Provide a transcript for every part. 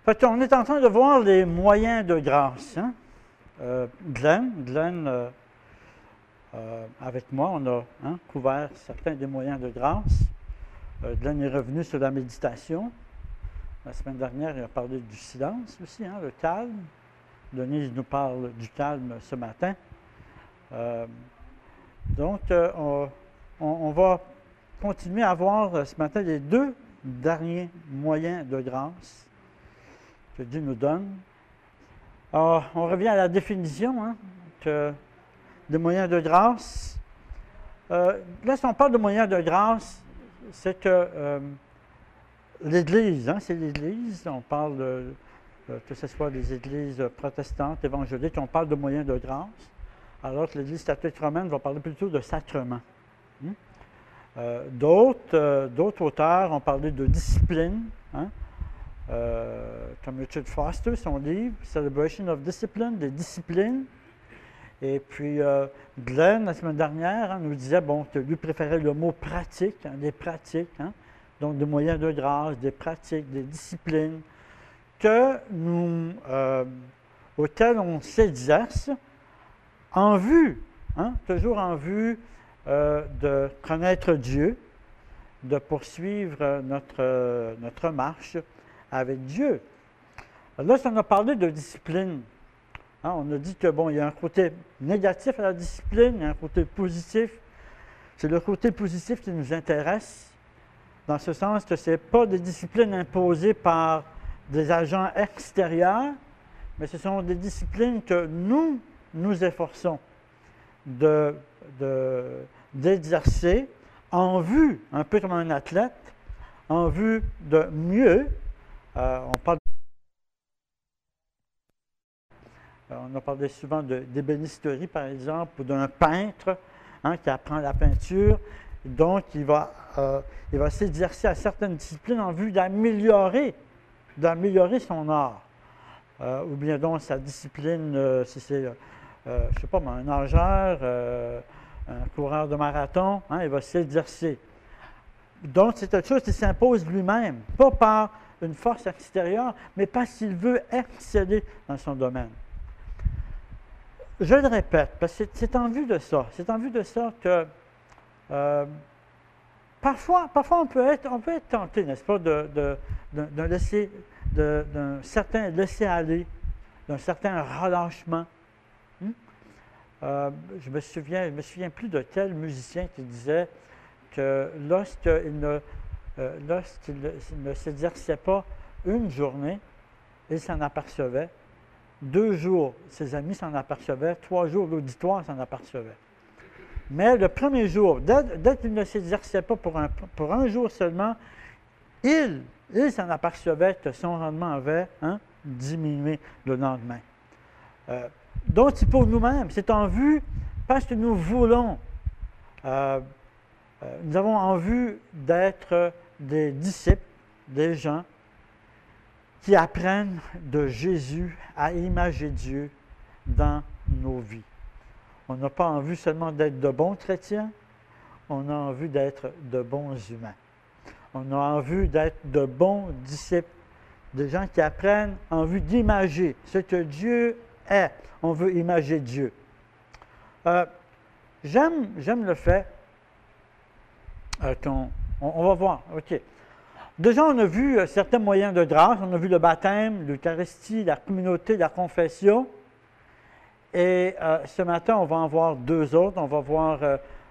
On est en train de voir les moyens de grâce. Hein? Glenn avec moi, on a couvert certains des moyens de grâce. Glenn est revenu sur la méditation. La semaine dernière, il a parlé du silence aussi, le calme. Denise nous parle du calme ce matin. On va continuer à voir ce matin les deux derniers moyens de grâce que Dieu nous donne. Alors, on revient à la définition des moyens de grâce. Là, si on parle de moyens de grâce, c'est que l'Église, c'est l'Église, on parle que ce soit des églises protestantes, évangéliques, on parle de moyens de grâce, alors que l'Église catholique romaine va parler plutôt de sacrements. D'autres auteurs ont parlé de discipline, comme Richard Foster, son livre « Celebration of Discipline », des disciplines. Et puis, Glenn, la semaine dernière, nous disait que lui préférait le mot « pratique », des pratiques, donc des moyens de grâce, des pratiques, des disciplines, auxquelles on s'exerce en vue, toujours en vue de connaître Dieu, de poursuivre notre marche avec Dieu. Là, on a parlé de discipline. On a dit que il y a un côté négatif à la discipline, il y a un côté positif. C'est le côté positif qui nous intéresse, dans ce sens que ce n'est pas des disciplines imposées par des agents extérieurs, mais ce sont des disciplines que nous efforçons d'exercer en vue, un peu comme un athlète, en vue de mieux. On a parlé souvent d'ébénisterie, par exemple, ou d'un peintre qui apprend la peinture. Donc, il va s'exercer à certaines disciplines en vue d'améliorer son art. Ou bien donc sa discipline, si c'est, je ne sais pas, un nageur, un coureur de marathon, il va s'exercer. Donc, c'est quelque chose qui s'impose lui-même, pas par une force extérieure, mais parce qu'il veut exceller dans son domaine. Je le répète, parce que c'est en vue de ça. C'est en vue de ça que parfois on peut être tenté, n'est-ce pas, d'un certain laisser-aller, d'un certain relâchement. Je me souviens plus de quel musicien qui disait que lorsqu'il ne s'exerçait pas une journée, il s'en apercevait. 2 jours, ses amis s'en apercevaient. 3 jours, l'auditoire s'en apercevait. Mais le premier jour, dès qu'il ne s'exerçait pas pour un jour seulement, il s'en apercevait que son rendement avait diminué le lendemain. Donc, c'est pour nous-mêmes, c'est en vue, parce que nous voulons, nous avons en vue d'être des disciples, des gens qui apprennent de Jésus à imager Dieu dans nos vies. On n'a pas en vue seulement d'être de bons chrétiens, on a en vue d'être de bons humains. On a en vue d'être de bons disciples, des gens qui apprennent en vue d'imager ce que Dieu est. On veut imager Dieu. J'aime le fait on va voir, OK. Déjà, on a vu certains moyens de grâce. On a vu le baptême, l'Eucharistie, la communauté, la confession. Et ce matin, on va en voir 2 autres. On va voir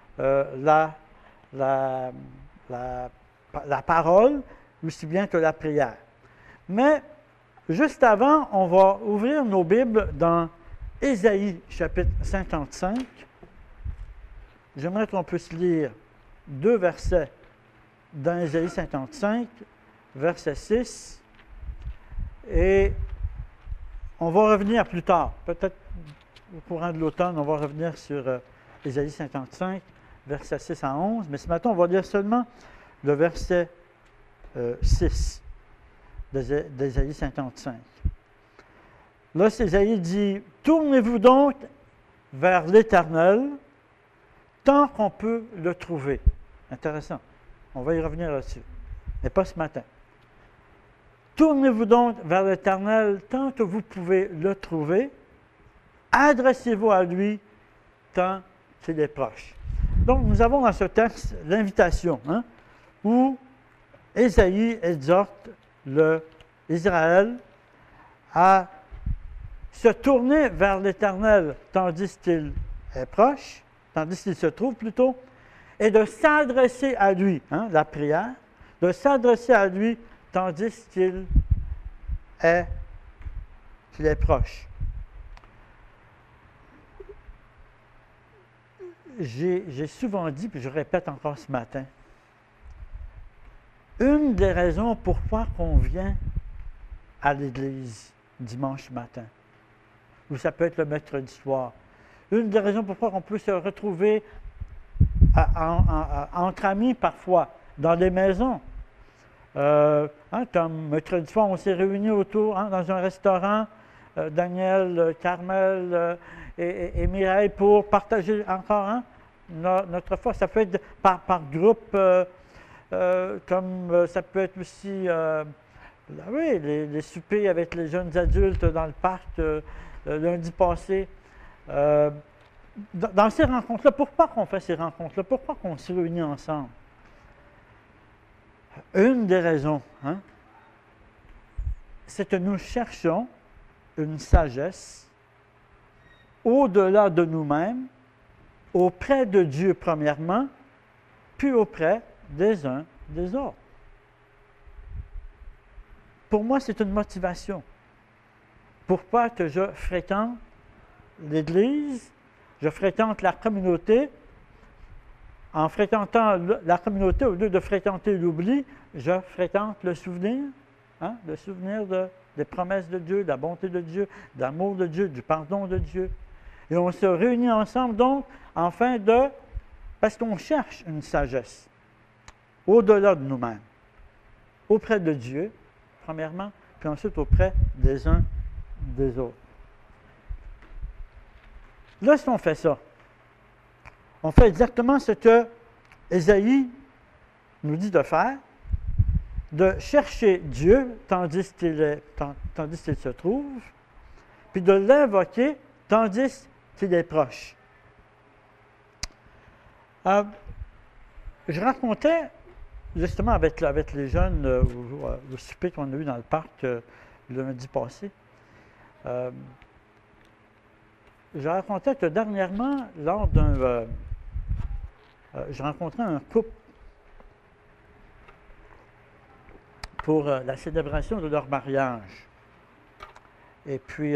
la parole, aussi bien que la prière. Mais, juste avant, on va ouvrir nos Bibles dans Ésaïe, chapitre 55. J'aimerais qu'on puisse lire 2 versets dans Ésaïe 55, verset 6, et on va revenir plus tard, peut-être au courant de l'automne, on va revenir sur Ésaïe 55, verset 6 à 11, mais ce matin, on va lire seulement le verset 6 d'Ésaïe 55. Là, Ésaïe dit « Tournez-vous donc vers l'Éternel, tant qu'on peut le trouver. » Intéressant. On va y revenir là-dessus. Mais pas ce matin. Tournez-vous donc vers l'Éternel tant que vous pouvez le trouver. Adressez-vous à lui tant qu'il est proche. Donc, nous avons dans ce texte l'invitation, où Ésaïe exhorte Israël à se tourner vers l'Éternel tandis qu'il est proche, tandis qu'il se trouve plutôt, et de s'adresser à lui, la prière, de s'adresser à lui tandis qu'il est proche. J'ai souvent dit, puis je répète encore ce matin, une des raisons pourquoi on vient à l'Église dimanche matin, ou ça peut être le mercredi soir, une des raisons pourquoi on peut se retrouver entre amis parfois, dans des maisons. Comme mercredi soir, on s'est réunis autour, dans un restaurant, Daniel, Carmel et Mireille, pour partager encore notre foi. Ça peut être par groupe, comme ça peut être aussi les soupers avec les jeunes adultes dans le parc lundi passé. Dans ces rencontres-là, pourquoi on fait ces rencontres-là? Pourquoi on se réunit ensemble? Une des raisons, c'est que nous cherchons une sagesse au-delà de nous-mêmes, auprès de Dieu premièrement, puis auprès des uns des autres. Pour moi, c'est une motivation. Pourquoi que je fréquente l'Église, je fréquente la communauté? En fréquentant la communauté, au lieu de fréquenter l'oubli, je fréquente le souvenir des promesses de Dieu, de la bonté de Dieu, de l'amour de Dieu, du pardon de Dieu. Et on se réunit ensemble donc, parce qu'on cherche une sagesse au-delà de nous-mêmes, auprès de Dieu, premièrement, puis ensuite auprès des uns des autres. Lorsqu'on fait ça, on fait exactement ce que Ésaïe nous dit de faire, de chercher Dieu tandis qu'il se trouve, puis de l'invoquer tandis qu'il est proche. Je racontais, justement avec les jeunes au souper qu'on a eu dans le parc le lundi passé, je racontais que dernièrement, lors je rencontrais un couple pour la célébration de leur mariage. Et puis,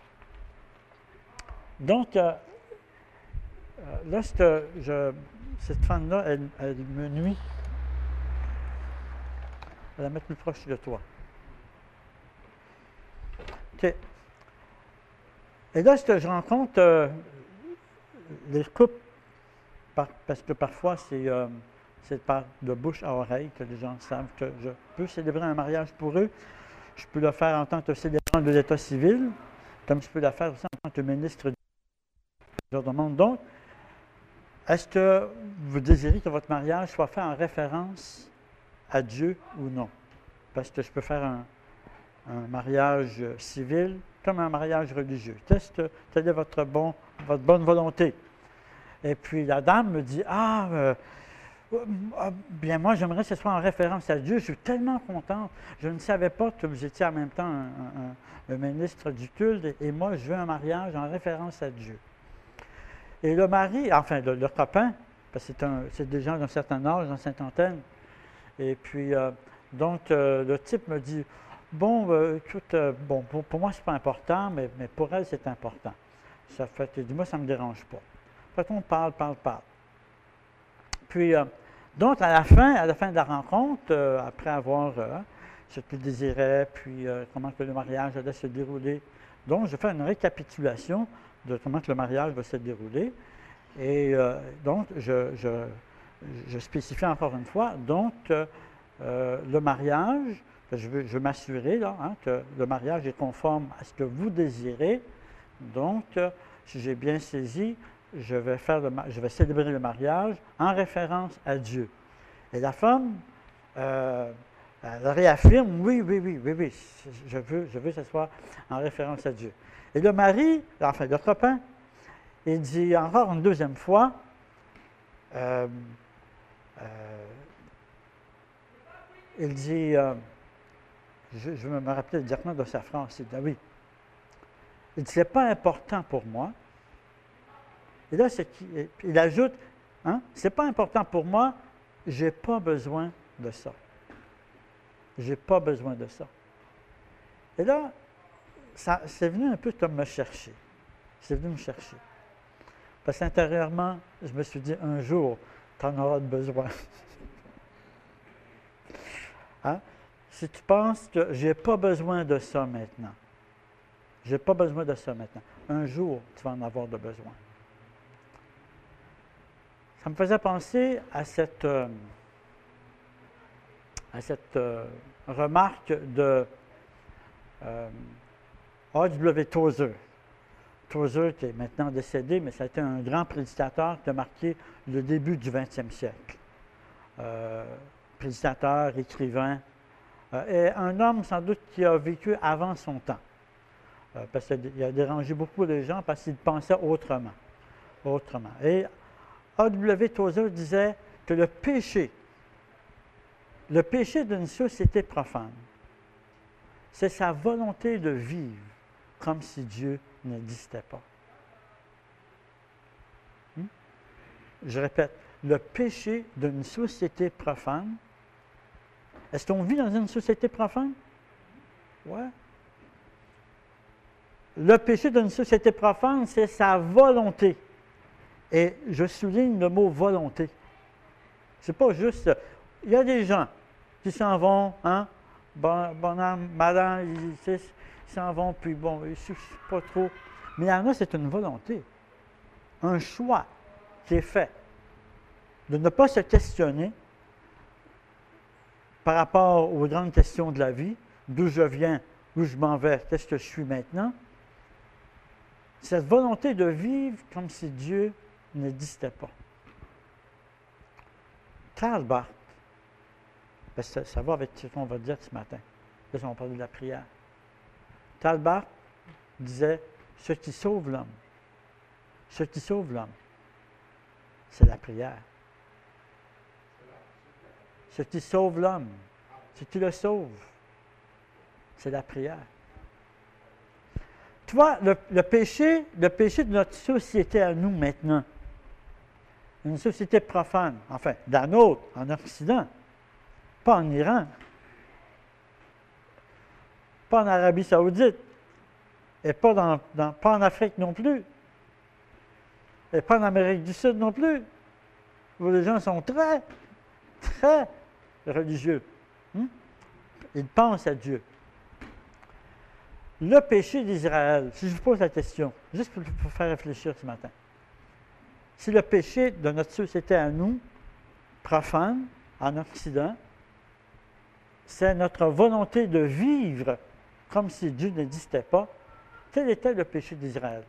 lorsque cette femme-là, elle me nuit, elle va mettre plus proche de toi. OK. Et lorsque je rencontre les couples, parce que parfois c'est par de bouche à oreille que les gens savent que je peux célébrer un mariage pour eux. Je peux le faire en tant que célébrant de l'État civil, comme je peux le faire aussi en tant que ministre. Je leur demande donc, est-ce que vous désirez que votre mariage soit fait en référence à Dieu ou non? Parce que je peux faire un mariage civil comme un mariage religieux. Quelle est votre bonne volonté? Et puis la dame me dit, bien moi j'aimerais que ce soit en référence à Dieu. Je suis tellement contente. Je ne savais pas que vous étiez en même temps un ministre du culte et moi je veux un mariage en référence à Dieu. Et le mari, enfin le copain, parce que c'est des gens d'un certain âge, d'une cinquantaine, et puis le type me dit, écoute, pour moi c'est pas important, mais pour elle c'est important. Ça fait que moi ça ne me dérange pas. Fait qu'on parle. Puis, donc, à la fin de la rencontre, après avoir ce qu'il désirait, puis comment que le mariage allait se dérouler, donc je fais une récapitulation de comment que le mariage va se dérouler. Et donc, je spécifie encore une fois, donc, le mariage, je veux m'assurer que le mariage est conforme à ce que vous désirez. Donc, si j'ai bien saisi, je vais célébrer le mariage en référence à Dieu. Et la femme Elle réaffirme, oui, oui, oui, oui, oui, je veux que ce soit en référence à Dieu. Et le mari, enfin le copain, il dit encore une deuxième fois, il dit, je vais me rappeler directement de sa phrase, il dit, oui, il dit, c'est pas important pour moi. Et là, il ajoute, hein, c'est pas important pour moi, j'ai pas besoin de ça. J'ai pas besoin de ça. Et là, c'est venu un peu comme me chercher. C'est venu me chercher. Parce qu'intérieurement, je me suis dit, un jour, tu en auras besoin. Hein? Si tu penses que j'ai pas besoin de ça maintenant, j'ai pas besoin de ça maintenant, un jour, tu vas en avoir de besoin. Ça me faisait penser à cette remarque de A.W. Tozer. Tozer, qui est maintenant décédé, mais ça a été un grand prédicateur qui a marqué le début du 20e siècle. Prédicateur, écrivain, et un homme sans doute qui a vécu avant son temps, parce qu'il a dérangé beaucoup de gens parce qu'il pensait autrement. Et A.W. Tozer disait que le péché d'une société profane, c'est sa volonté de vivre comme si Dieu n'existait pas. Je répète, le péché d'une société profane, est-ce qu'on vit dans une société profane? Oui. Le péché d'une société profane, c'est sa volonté. Et je souligne le mot volonté. C'est pas juste. Il y a des gens qui s'en vont, hein? Bon âme, madame, ils s'en vont, puis bon, je ne sais pas trop. Mais il y en a, c'est une volonté. Un choix qui est fait. De ne pas se questionner par rapport aux grandes questions de la vie, d'où je viens, où je m'en vais, qu'est-ce que je suis maintenant. Cette volonté de vivre comme si Dieu n'existait pas. Karl Barth, parce que ça va avec ce qu'on va dire ce matin. Là, on va parler de la prière. Karl Barth disait, ce qui sauve l'homme, c'est la prière. Ce qui sauve l'homme, ce qui le sauve, c'est la prière. Tu vois, le péché de notre société à nous maintenant, une société profane, enfin, la nôtre, en Occident, pas en Iran, pas en Arabie Saoudite, et pas en Afrique non plus, et pas en Amérique du Sud non plus, où les gens sont très, très religieux. Ils pensent à Dieu. Le péché d'Israël, si je vous pose la question, juste pour vous faire réfléchir ce matin, si le péché de notre société à nous, profane, en Occident, c'est notre volonté de vivre comme si Dieu n'existait pas, quel était le péché d'Israël?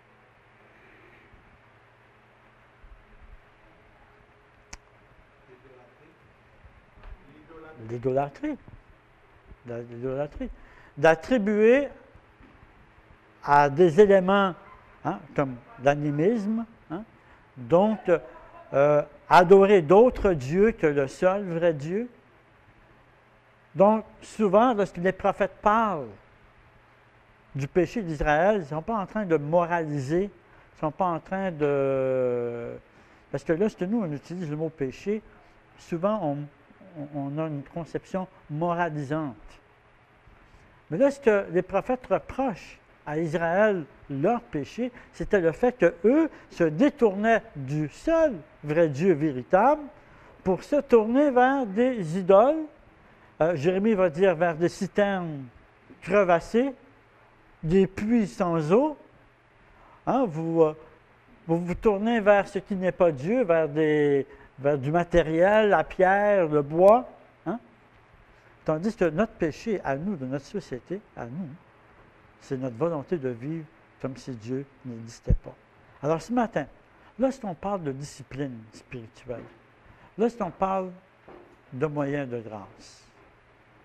L'idolâtrie. L'idolâtrie. D'attribuer à des éléments, hein, comme l'animisme, hein, donc adorer d'autres dieux que le seul vrai Dieu. Donc, souvent, lorsque les prophètes parlent du péché d'Israël, ils ne sont pas en train de moraliser, ils ne sont pas en train de... Parce que lorsque nous, on utilise le mot péché, souvent, on a une conception moralisante. Mais là, ce que les prophètes reprochent à Israël, leur péché, c'était le fait qu'eux se détournaient du seul vrai Dieu véritable pour se tourner vers des idoles. Jérémie va dire vers des citernes crevassées, des puits sans eau. Hein, vous tournez vers ce qui n'est pas Dieu, vers du matériel, la pierre, le bois. Hein? Tandis que notre péché à nous, de notre société, à nous, c'est notre volonté de vivre comme si Dieu n'existait pas. Alors ce matin, lorsqu'on parle de discipline spirituelle, lorsqu'on parle de moyens de grâce,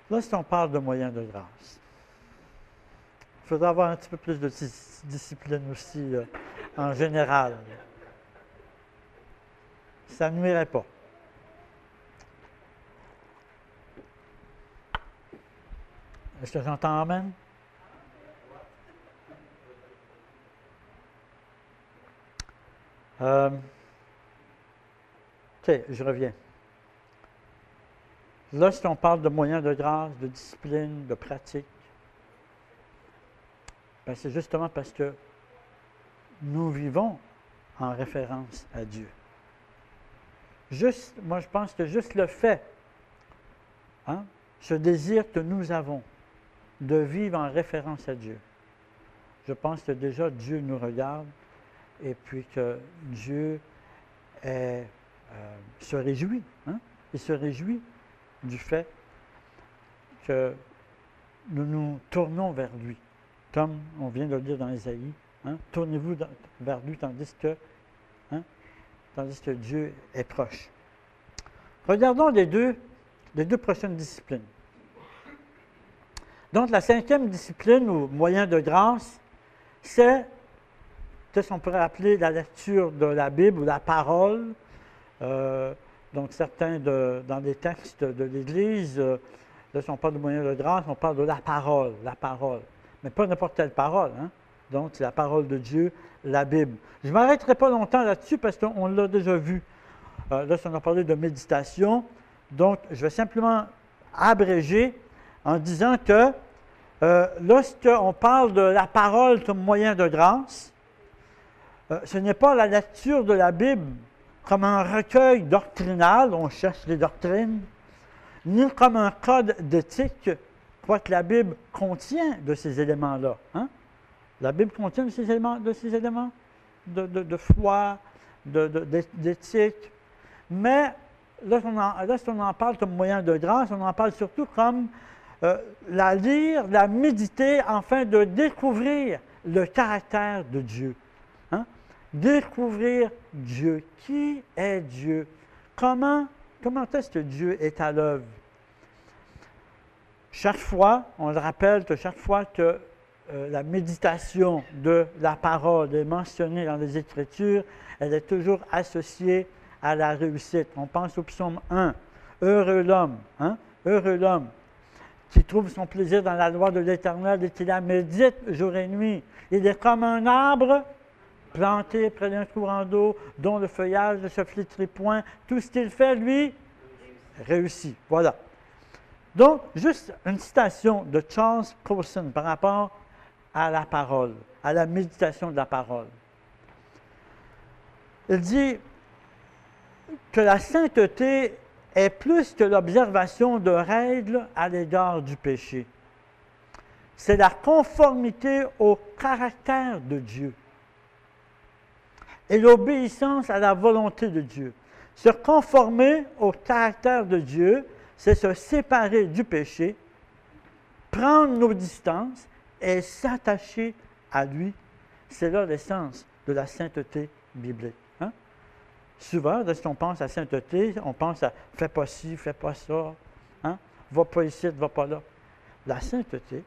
Lorsqu'on parle de moyens de grâce, il faudra avoir un petit peu plus de discipline aussi en général. Ça ne nuirait pas. Est-ce que j'entends amen? OK, je reviens. Lorsqu'on parle de moyens de grâce, de discipline, de pratique, ben c'est justement parce que nous vivons en référence à Dieu. Moi, je pense que juste le fait, ce désir que nous avons de vivre en référence à Dieu, je pense que déjà Dieu nous regarde et puis que Dieu se réjouit. Il se réjouit du fait que nous nous tournons vers lui, comme on vient de le dire dans Ésaïe. Tournez-vous vers lui tandis que Dieu est proche. Regardons les deux prochaines disciplines. Donc, la 5e discipline, ou moyen de grâce, c'est ce qu'on pourrait appeler la lecture de la Bible ou la parole. Donc, certains dans les textes de l'Église, lorsqu'on parle de moyen de grâce, on parle de la parole. Mais pas n'importe quelle parole. Donc, c'est la parole de Dieu, la Bible. Je ne m'arrêterai pas longtemps là-dessus parce qu'on l'a déjà vu. Lorsqu'on a parlé de méditation. Donc, je vais simplement abréger en disant que lorsqu'on parle de la parole comme moyen de grâce, ce n'est pas la lecture de la Bible comme un recueil doctrinal, on cherche les doctrines, ni comme un code d'éthique, quoique la Bible contient de ces éléments-là. La Bible contient de ces éléments de foi, d'éthique. Mais lorsqu'on en parle comme moyen de grâce, on en parle surtout comme la lire, la méditer, afin de découvrir le caractère de Dieu. Découvrir Dieu. Qui est Dieu? Comment est-ce que Dieu est à l'œuvre? Chaque fois, on le rappelle que chaque fois que la méditation de la parole est mentionnée dans les Écritures, elle est toujours associée à la réussite. On pense au psaume 1. Heureux l'homme, heureux l'homme qui trouve son plaisir dans la loi de l'Éternel et qui la médite jour et nuit. Il est comme un arbre planté près d'un courant d'eau, dont le feuillage ne se flétrit point. Tout ce qu'il fait, lui, réussit. Voilà. Donc, juste une citation de Charles Colson par rapport à la parole, à la méditation de la parole. Il dit que la sainteté est plus que l'observation de règles à l'égard du péché. C'est la conformité au caractère de Dieu et l'obéissance à la volonté de Dieu. Se conformer au caractère de Dieu, c'est se séparer du péché, prendre nos distances et s'attacher à lui. C'est là l'essence de la sainteté biblique. Souvent, lorsqu'on pense à sainteté, on pense à « fais pas ci, fais pas ça, va pas ici, va pas là ». La sainteté,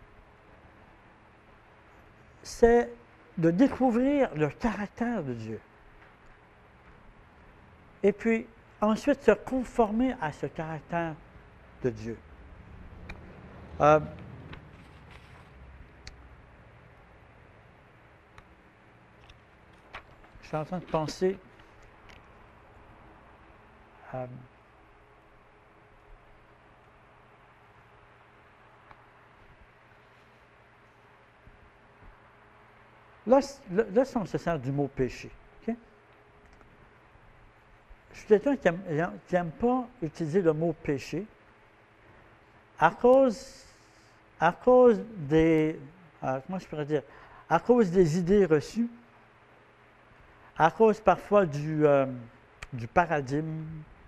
c'est de découvrir le caractère de Dieu. Et puis, ensuite, se conformer à ce caractère de Dieu. Je suis en train de penser là, on se sert du mot péché. Okay? Je suis quelqu'un qui n'aime pas utiliser le mot péché à cause des, comment je pourrais dire, à cause des idées reçues, à cause parfois du paradigme,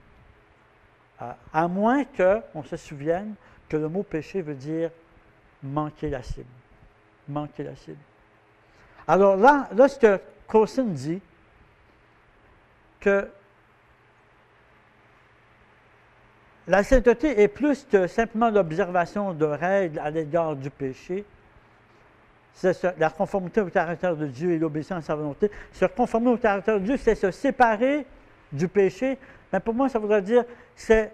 à moins qu'on se souvienne que le mot péché veut dire manquer la cible. Manquer la cible. Alors là, ce que Colson dit, que La sainteté est plus que simplement l'observation de règles à l'égard du péché. C'est la conformité au caractère de Dieu et l'obéissance à sa volonté. Se conformer au caractère de Dieu, c'est se séparer du péché. Mais pour moi, ça voudrait dire c'est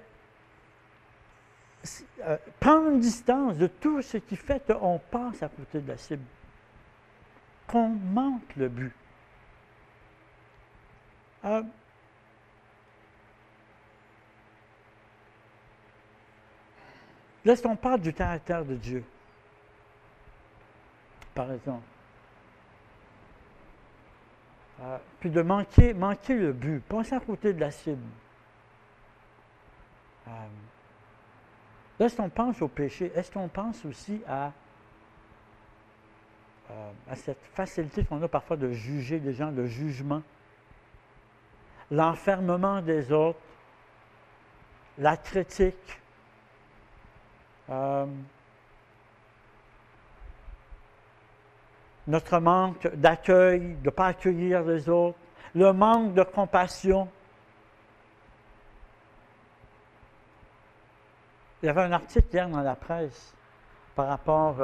prendre une distance de tout ce qui fait qu'on passe à côté de la cible, qu'on manque le but. Lorsqu'on parle du caractère de Dieu, par exemple, puis de manquer le but, passer à côté de la cible. Lorsqu'on pense au péché, est-ce qu'on pense aussi à cette facilité qu'on a parfois de juger les gens, le jugement, l'enfermement des autres, la critique, notre manque d'accueil, de ne pas accueillir les autres, le manque de compassion. Il y avait un article hier dans la presse par rapport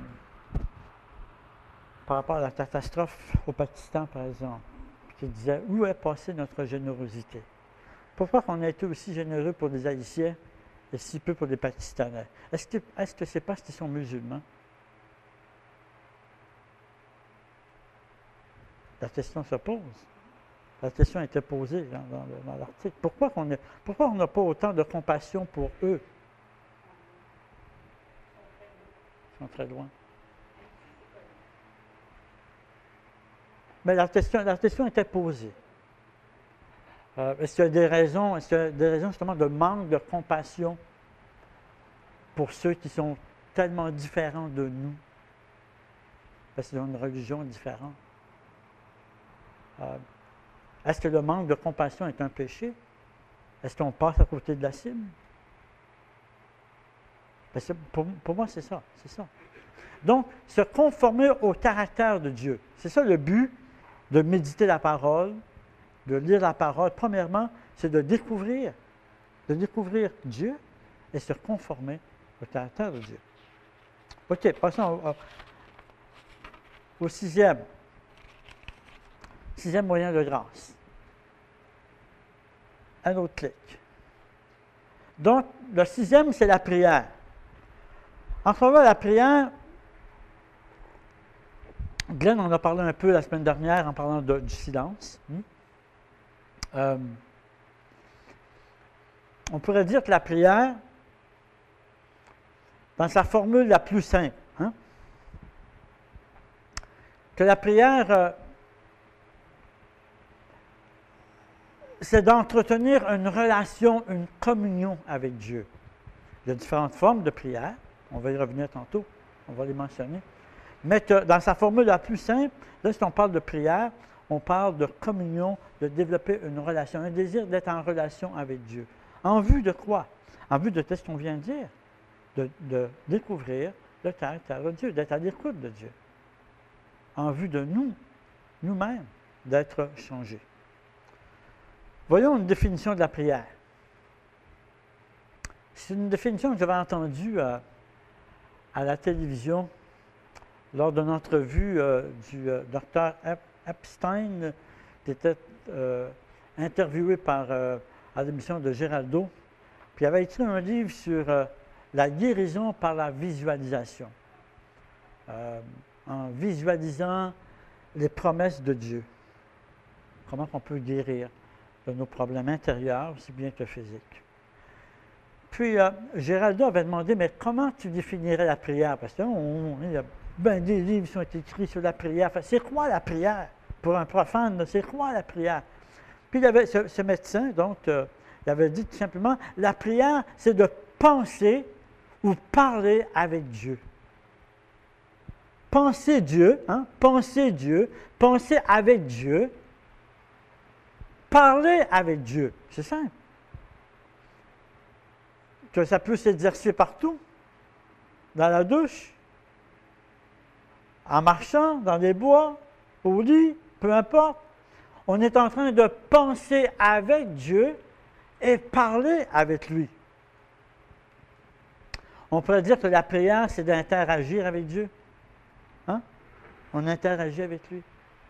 à la catastrophe au Pakistan, par exemple, qui disait « Où est passée notre générosité? Pourquoi on a été aussi généreux pour les Haïtiens et si peu pour les Pakistanais? Est-ce que c'est parce qu'ils sont musulmans? » La question se pose. La question a été posée dans l'article. Pourquoi on n'a pas autant de compassion pour eux? Ils sont très loin. Mais la question était posée. Est-ce qu'il y a des raisons justement de manque de compassion pour ceux qui sont tellement différents de nous? Parce qu'ils ont une religion différente. Est-ce que le manque de compassion est un péché? Est-ce qu'on passe à côté de la cible? Pour moi, c'est ça. Donc, se conformer au caractère de Dieu. C'est ça le but de méditer la parole, de lire la parole. Premièrement, c'est de découvrir Dieu et se conformer au caractère de Dieu. OK, passons au sixième moyen de grâce. Un autre clic. Donc, le sixième, c'est la prière. Encore là, la prière, Glenn en a parlé un peu la semaine dernière en parlant du silence. On pourrait dire que la prière, dans sa formule la plus simple, que la prière, c'est d'entretenir une relation, une communion avec Dieu. Il y a différentes formes de prière. On va y revenir tantôt. On va les mentionner. Mais dans sa formule la plus simple, lorsqu'on parle de prière, on parle de communion, de développer une relation, un désir d'être en relation avec Dieu. En vue de quoi? En vue de ce qu'on vient de dire. De découvrir le caractère de Dieu, d'être à l'écoute de Dieu. En vue de nous-mêmes, d'être changés. Voyons une définition de la prière. C'est une définition que j'avais entendue à la télévision lors d'une entrevue du docteur Epstein, qui était interviewé à l'émission de Géraldo. Puis il avait écrit un livre sur la guérison par la visualisation. En visualisant les promesses de Dieu. Comment on peut guérir de nos problèmes intérieurs aussi bien que physiques. Puis, Géraldo avait demandé, mais comment tu définirais la prière? Parce qu'il y a des livres qui sont écrits sur la prière. C'est quoi la prière? Pour un profane, c'est quoi la prière? Puis, il y avait ce médecin, donc, il avait dit tout simplement, la prière, c'est de penser ou parler avec Dieu. Penser Dieu, penser avec Dieu, parler avec Dieu. C'est simple. Que ça peut s'exercer partout, dans la douche, en marchant, dans les bois, au lit, peu importe. On est en train de penser avec Dieu et parler avec lui. On pourrait dire que la prière, c'est d'interagir avec Dieu. Hein? On interagit avec lui.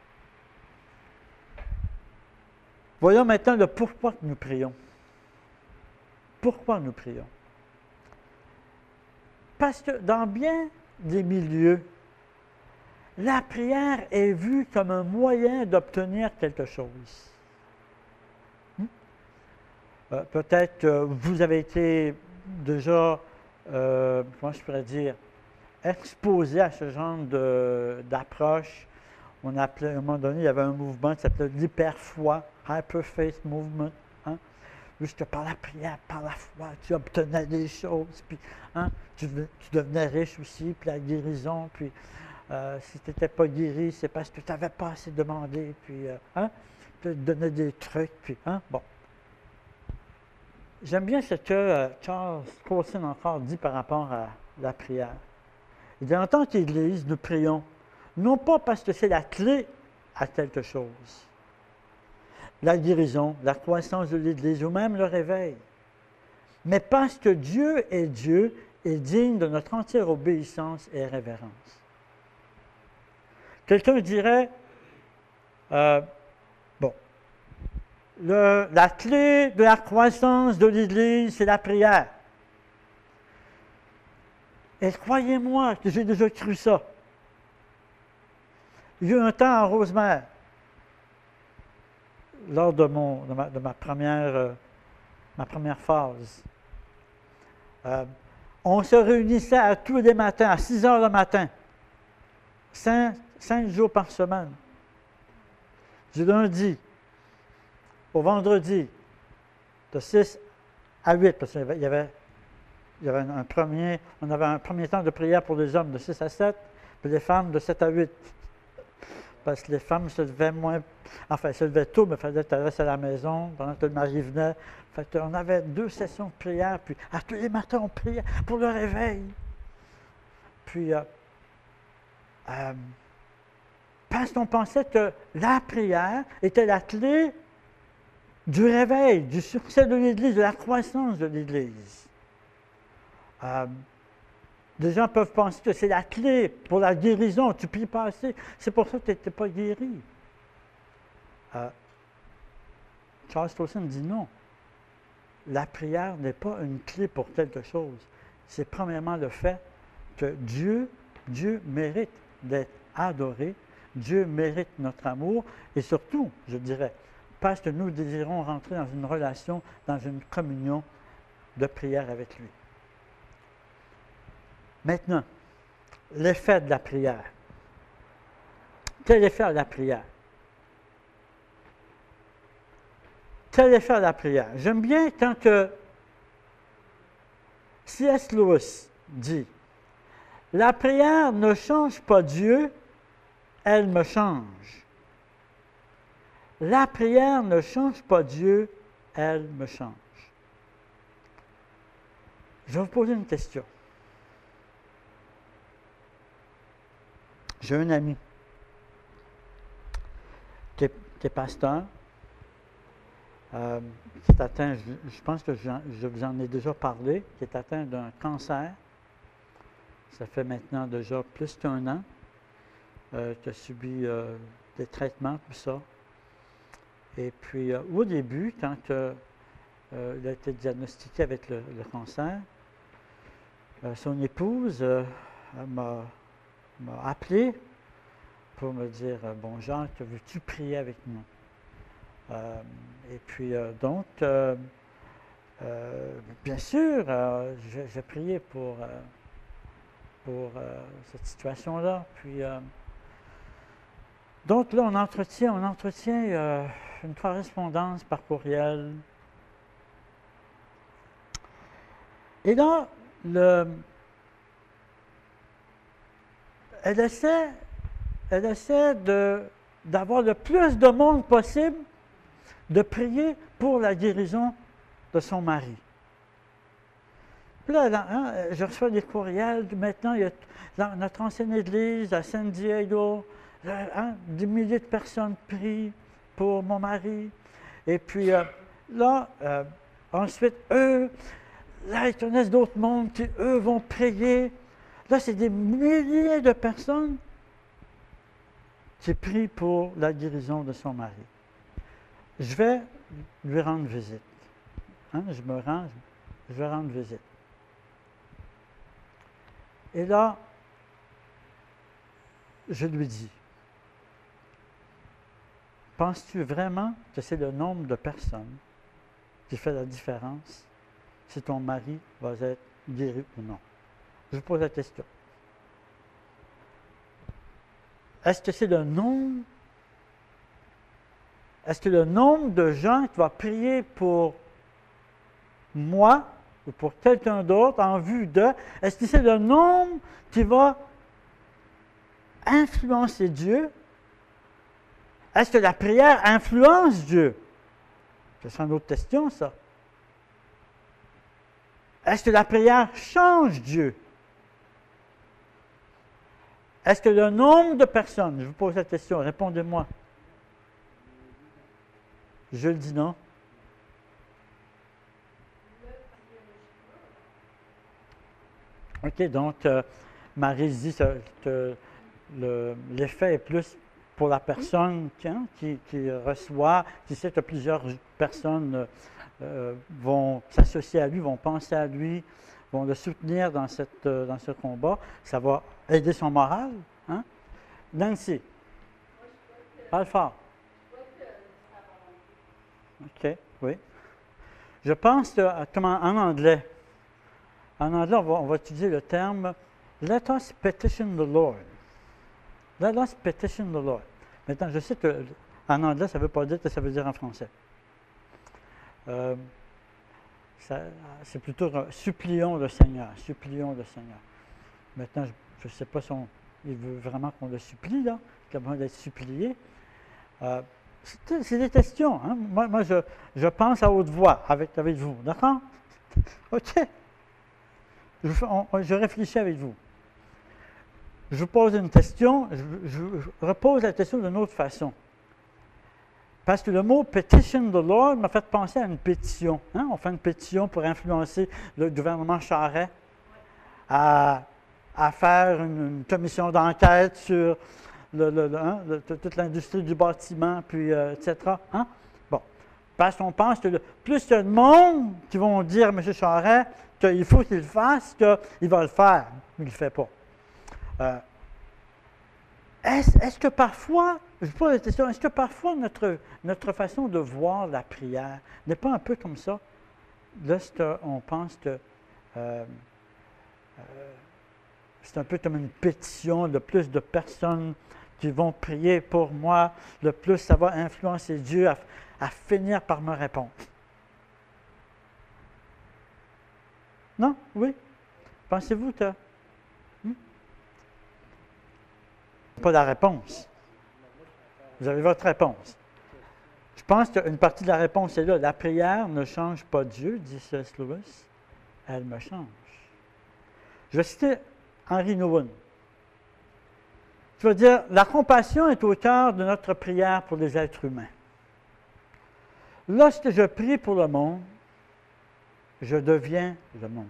Voyons maintenant le pourquoi nous prions. Pourquoi nous prions? Parce que dans bien des milieux, la prière est vue comme un moyen d'obtenir quelque chose. Peut-être que vous avez été déjà, comment je pourrais dire, exposé à ce genre d'approche. On appelait, à un moment donné, il y avait un mouvement qui s'appelait l'hyperfoi, Hyper Faith Movement. Hein? Juste par la prière, par la foi, tu obtenais des choses, puis hein, tu devenais riche aussi, puis la guérison, puis si tu n'étais pas guéri, c'est parce que tu n'avais pas assez demandé, puis hein, tu te donnais des trucs, puis hein, bon. J'aime bien ce que Charles Colson encore dit par rapport à la prière. Il dit, en tant qu'Église, nous prions, non pas parce que c'est la clé à quelque chose, la guérison, la croissance de l'Église ou même le réveil, mais parce que Dieu est Dieu et digne de notre entière obéissance et révérence. Quelqu'un dirait, la clé de la croissance de l'Église, c'est la prière. Et croyez-moi que j'ai déjà cru ça. Il y a eu un temps en Rosemère, lors de ma première phase. On se réunissait à tous les matins, à 6 heures le matin, 5 jours par semaine. Du lundi au vendredi, de 6 à 8, parce qu'il y avait on avait un premier temps de prière pour les hommes de 6 à 7, puis les femmes de 7 à 8. Parce que les femmes se levaient tôt, mais il fallait qu'elles restent à la maison pendant que le mari venait. Fait on avait 2 sessions de prière, puis à tous les matins, on priait pour le réveil. Puis, parce qu'on pensait que la prière était la clé du réveil, du succès de l'Église, de la croissance de l'Église. Des gens peuvent penser que c'est la clé pour la guérison. Tu ne pries pas assez. C'est pour ça que tu n'étais pas guéri. Charles Colson dit non. La prière n'est pas une clé pour quelque chose. C'est premièrement le fait que Dieu mérite d'être adoré. Dieu mérite notre amour. Et surtout, je dirais, parce que nous désirons rentrer dans une relation, dans une communion de prière avec lui. Maintenant, l'effet de la prière. Quel effet a la prière? Quel effet a la prière? J'aime bien quand C.S. Lewis dit « La prière ne change pas Dieu, elle me change. La prière ne change pas Dieu, elle me change. » Je vais vous poser une question. J'ai un ami qui est pasteur, qui est atteint, je pense que je vous en ai déjà parlé, qui est atteint d'un cancer. Ça fait maintenant déjà plus d'1 an qu'il a subi des traitements, tout ça. Et puis, au début, quand il a été diagnostiqué avec le cancer, son épouse m'a appelé pour me dire « Bon, Jean, veux-tu prier avec nous? » Et puis, donc, bien sûr, j'ai prié pour cette situation-là. Puis, donc là, on entretient une correspondance par courriel. Et là, elle essaie d'avoir le plus de monde possible de prier pour la guérison de son mari. Puis là, je reçois des courriels. Maintenant, il y a notre ancienne église à San Diego, des milliers de personnes prient pour mon mari. Et puis là, ensuite, là, ils connaissent d'autres mondes qui, eux, vont prier. Là, c'est des milliers de personnes qui prient pour la guérison de son mari. Je vais lui rendre visite. Hein, je vais rendre visite. Et là, je lui dis, penses-tu vraiment que c'est le nombre de personnes qui fait la différence si ton mari va être guéri ou non? Je vous pose la question. Est-ce que c'est le nombre? Est-ce que le nombre de gens qui vont prier pour moi ou pour quelqu'un d'autre en vue de, est-ce que c'est le nombre qui va influencer Dieu? Est-ce que la prière influence Dieu? C'est une autre question, ça. Est-ce que la prière change Dieu? Est-ce que le nombre de personnes, je vous pose la question, répondez-moi. Je le dis non. OK, donc Marie dit que l'effet est plus pour la personne qui reçoit, qui sait que plusieurs personnes vont s'associer à lui, vont penser à lui, vont le soutenir dans ce combat. Ça va aider son moral. Hein? Nancy, parle fort. OK, oui. Je pense que, comme en anglais, on va utiliser le terme « Let us petition the Lord ». Let us petition the Lord. Maintenant, je sais qu'en anglais, ça ne veut pas dire que ça veut dire en français. C'est plutôt supplions le Seigneur, supplions le Seigneur. Maintenant, je ne sais pas si il veut vraiment qu'on le supplie, là, comment d'être supplié. C'est des questions. Hein? Moi je pense à haute voix avec vous. D'accord? OK. Je réfléchis avec vous. Je vous pose une question, je repose la question d'une autre façon. Parce que le mot « petition the Lord » m'a fait penser à une pétition. Hein? On fait une pétition pour influencer le gouvernement Charest à faire une commission d'enquête sur toute l'industrie du bâtiment, puis etc. Hein? Bon. Parce qu'on pense que plus il y a de monde qui vont dire à M. Charest qu'il faut qu'il le fasse, qu'il va le faire, mais il ne le fait pas. Est-ce que parfois, je vous pose la question, est-ce que parfois notre façon de voir la prière n'est pas un peu comme ça? Lorsqu'on pense que c'est un peu comme une pétition, le plus de personnes qui vont prier pour moi, le plus ça va influencer Dieu à finir par me répondre. Non? Oui? Pensez-vous que... Pas la réponse. Vous avez votre réponse. Je pense qu'une partie de la réponse est là. La prière ne change pas Dieu, dit C.S. Lewis. Elle me change. Je vais citer Henry Nouwen. Je veux dire, la compassion est au cœur de notre prière pour les êtres humains. Lorsque je prie pour le monde, je deviens le monde.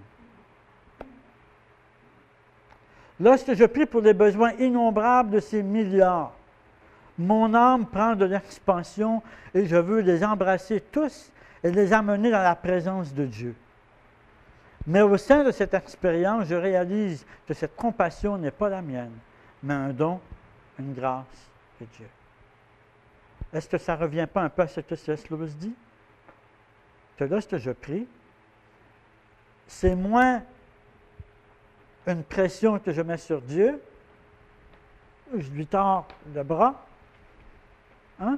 Lorsque je prie pour les besoins innombrables de ces milliards, mon âme prend de l'expansion et je veux les embrasser tous et les amener dans la présence de Dieu. Mais au sein de cette expérience, je réalise que cette compassion n'est pas la mienne, mais un don, une grâce de Dieu. Est-ce que ça ne revient pas un peu à ce que C.S. Lewis dit? Que lorsque je prie, c'est moins une pression que je mets sur Dieu, je lui tends le bras, hein?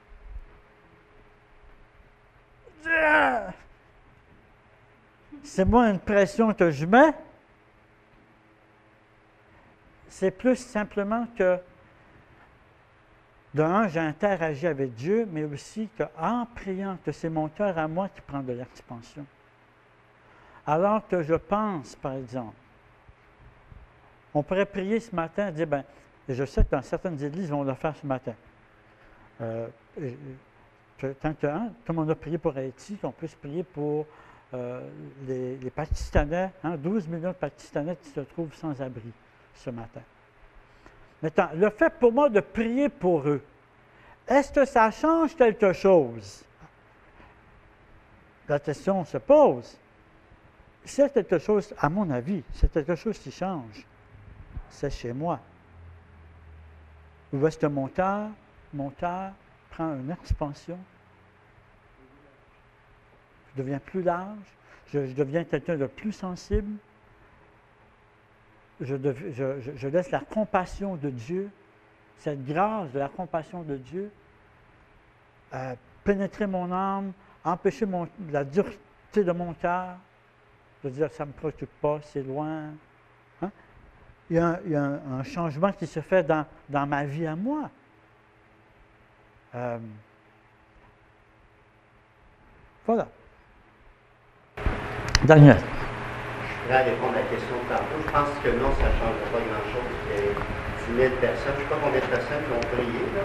C'est moins une pression que je mets, c'est plus simplement que, d'un, j'interagis avec Dieu, mais aussi qu'en priant, que c'est mon cœur à moi qui prend de l'expansion. Alors que je pense, par exemple, on pourrait prier ce matin et dire, et je sais que dans certaines églises, ils vont le faire ce matin. Comme on a prié pour Haïti, qu'on puisse prier pour les Pakistanais, 12 millions de Pakistanais qui se trouvent sans abri ce matin. Maintenant, le fait pour moi de prier pour eux, est-ce que ça change quelque chose? La question se pose. C'est quelque chose, à mon avis, c'est quelque chose qui change. C'est chez moi. Où est-ce que mon cœur prend une expansion? Je deviens plus large, je deviens quelqu'un de plus sensible, je laisse la compassion de Dieu, cette grâce de la compassion de Dieu, pénétrer mon âme, empêcher la dureté de mon cœur, de dire ça ne me préoccupe pas, c'est loin. Hein? Il y a un changement qui se fait dans ma vie à moi. Voilà. Daniel. Je voudrais répondre à la question de tantôt. Je pense que non, ça ne changera pas grand-chose. Il y a 10 000 personnes, je ne sais pas combien de personnes qui ont prié là,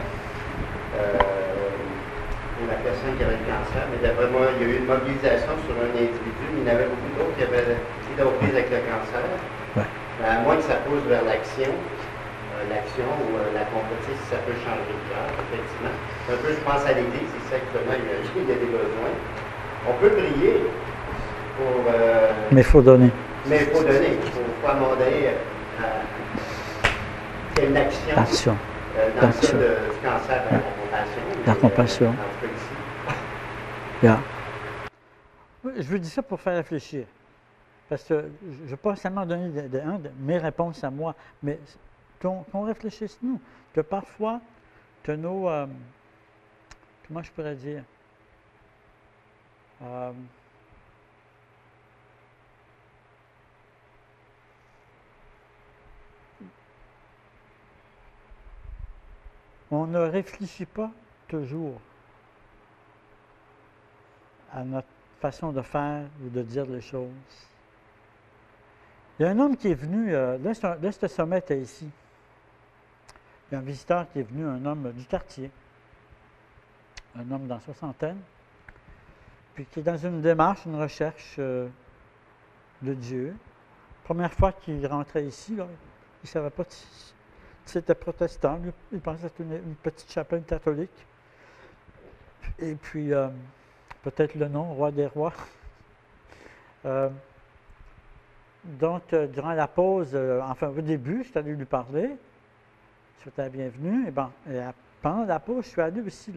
pour la personne qui avait le cancer, mais d'après moi, il y a eu une mobilisation sur un individu, mais il y en avait beaucoup d'autres qui avaient été aux prises avec le cancer. Ouais. À moins que ça pousse vers l'action ou la compétition, ça peut changer le cœur, effectivement. Un peu, je pense à l'Église, c'est ça actuellement, il y a des besoins. On peut prier pour... mais il faut donner. Mais il faut donner. Il faut amender qu'il y ait une action. Dans le cas du cancer, la compassion. La compassion. En tout cas ici. Yeah. Je vous dis ça pour faire réfléchir. Parce que je ne vais pas seulement donner mes réponses à moi, mais qu'on réfléchisse nous. Que parfois, que nos... comment je pourrais dire? On ne réfléchit pas toujours à notre façon de faire ou de dire les choses. Il y a un homme qui est venu, là ce sommet était ici. Il y a un visiteur qui est venu, un homme du quartier, un homme dans la soixantaine, puis qui est dans une démarche, une recherche de Dieu. Première fois qu'il rentrait ici, là, il ne savait pas si c'était protestant. Lui, il pensait que c'était une petite chapelle catholique. Et puis, peut-être le nom, roi des rois. Donc, durant la pause, enfin au début, je suis allé lui parler. Je souhaitais la bienvenue. Et pendant la pause, je suis allé aussi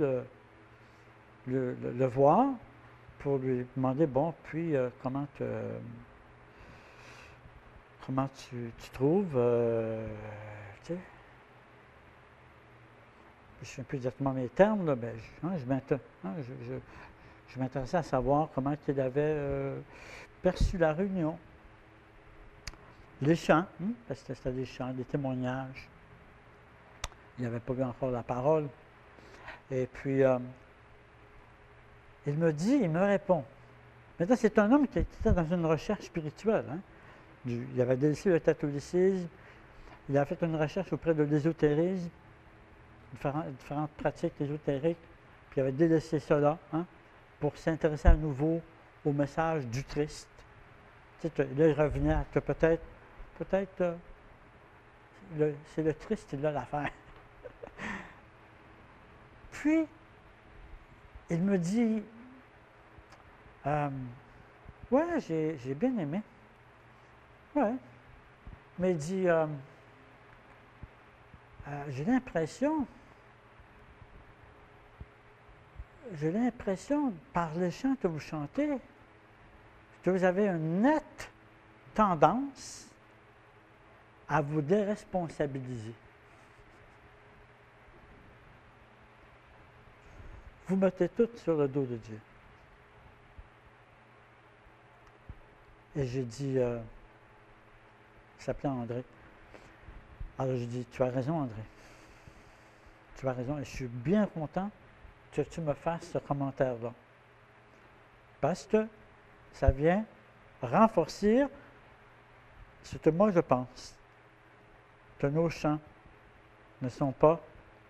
le voir pour lui demander, bon, puis comment tu trouves, tu sais, je ne sais plus exactement mes termes, là, mais je m'intéressais à savoir comment il avait perçu la réunion. Les chants, parce que c'était des chants, des témoignages. Il n'avait pas vu encore la parole. Et puis, il me répond. Maintenant, c'est un homme qui était dans une recherche spirituelle. Il avait délaissé le catholicisme, il a fait une recherche auprès de l'ésotérisme, différentes pratiques ésotériques, puis il avait délaissé cela pour s'intéresser à nouveau au message du Christ. Tu sais, là, il revenait à que peut-être c'est le Christ qui l'a l'affaire. Puis, il me dit, ouais, j'ai bien aimé. Ouais. Mais il dit, j'ai l'impression, par les chants que vous chantez, que vous avez une nette tendance à vous déresponsabiliser. Vous mettez tout sur le dos de Dieu. Et j'ai dit, il s'appelait André. Alors je dis, tu as raison André. Tu as raison et je suis bien content que tu me fasses ce commentaire-là. Parce que ça vient renforcer ce que moi je pense. Que nos chants ne sont pas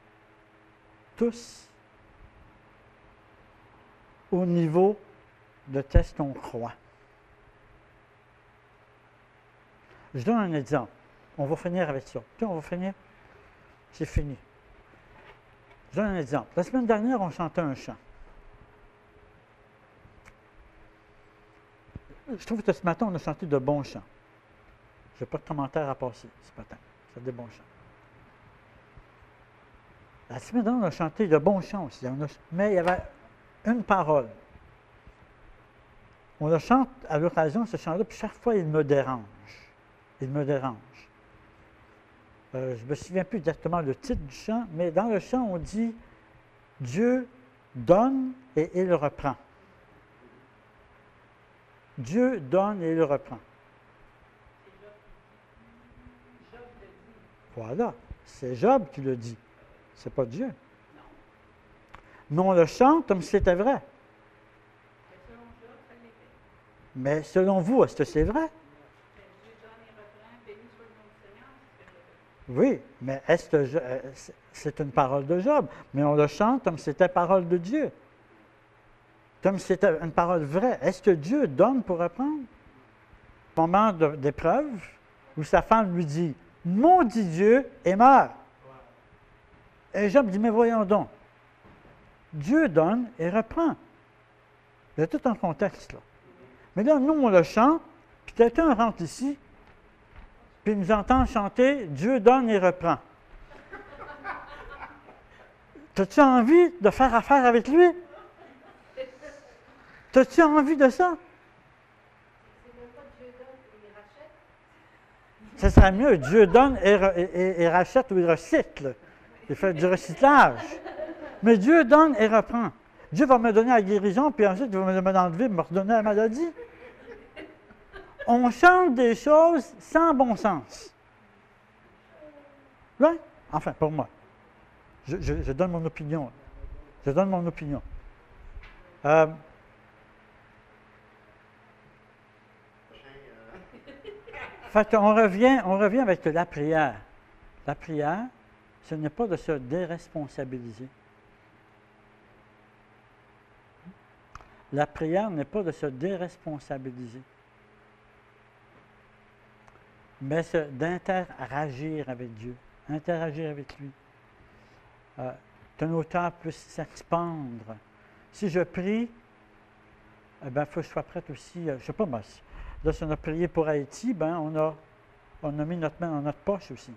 tous au niveau de qu'est-ce qu'on croit. Je donne un exemple. On va finir avec ça. On va finir. C'est fini. Je donne un exemple. La semaine dernière, on chantait un chant. Je trouve que ce matin, on a chanté de bons chants. Je n'ai pas de commentaire à passer ce matin. C'est des bons chants. La semaine dernière, on a chanté de bons chants aussi. Mais il y avait une parole. On le chante à l'occasion de ce chant-là, puis chaque fois, il me dérange. Il me dérange. Je ne me souviens plus exactement le titre du chant, mais dans le chant, on dit « Dieu donne et il reprend ». Dieu donne et il reprend. Voilà, c'est Job qui le dit. C'est pas Dieu. Mais on le chante comme si c'était vrai. Mais selon vous, est-ce que c'est vrai? Oui, mais est-ce que c'est une parole de Job? Mais on le chante comme si c'était parole de Dieu. Comme si c'était une parole vraie. Est-ce que Dieu donne pour reprendre? Moment d'épreuve où sa femme lui dit « Maudit Dieu et meurt ». Et Job dit « Mais voyons donc, Dieu donne et reprend ». Il y a tout un contexte là. Mais là, nous, on le chante, puis quelqu'un rentre ici, puis il nous entend chanter « Dieu donne et reprend ». As-tu envie de faire affaire avec lui? As-tu envie de ça? Ce serait mieux, Dieu donne et rachète ou il recycle. Il fait du recyclage. Mais Dieu donne et reprend. Dieu va me donner la guérison, puis ensuite il va me l'enlever, me redonner la maladie. On chante des choses sans bon sens. Oui? Enfin, pour moi. Je donne mon opinion. Je donne mon opinion. Fait qu'on revient avec la prière. La prière, ce n'est pas de se déresponsabiliser. La prière n'est pas de se déresponsabiliser, mais d'interagir avec Dieu, interagir avec lui. Qu'un auteur puisse s'expandre. Si je prie, il faut que je sois prête aussi, je ne sais pas, moi, là, si on a prié pour Haïti, on a mis notre main dans notre poche aussi,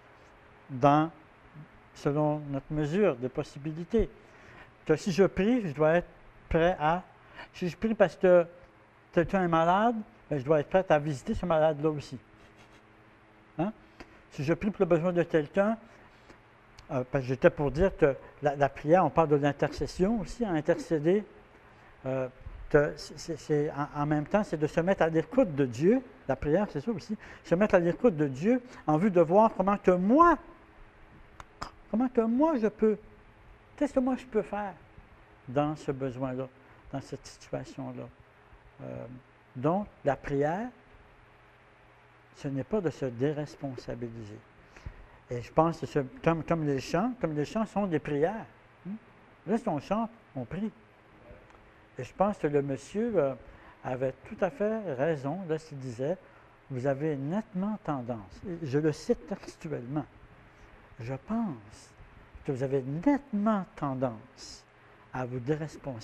selon notre mesure de possibilité. Que si je prie, je dois être prêt à... Si je prie parce que quelqu'un est malade, je dois être prêt à visiter ce malade-là aussi. Hein? Si je prie pour le besoin de quelqu'un, parce que j'étais pour dire que la prière, on parle de l'intercession aussi, à intercéder. En même temps, c'est de se mettre à l'écoute de Dieu. La prière, c'est ça aussi. Se mettre à l'écoute de Dieu en vue de voir comment que moi je peux, qu'est-ce que moi je peux faire dans ce besoin-là, dans cette situation-là. Donc, la prière, ce n'est pas de se déresponsabiliser. Et je pense que comme les chants sont des prières. Là, si on chante, on prie. Et je pense que le monsieur avait tout à fait raison lorsqu'il disait « Vous avez nettement tendance », je le cite textuellement, « Je pense que vous avez nettement tendance à vous déresponsabiliser. »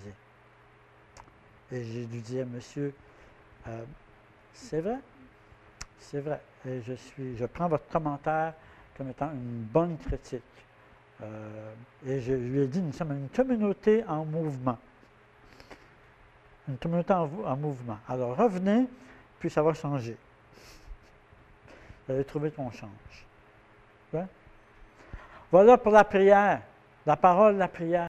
Et j'ai dû dire « Monsieur, c'est vrai, c'est vrai. » Et je prends votre commentaire comme étant une bonne critique. Et je lui ai dit « Nous sommes une communauté en mouvement. » Une communauté en mouvement. Alors, revenez, puis ça va changer. Vous allez trouver qu'on change. Ouais? Voilà pour la prière. La parole, la prière.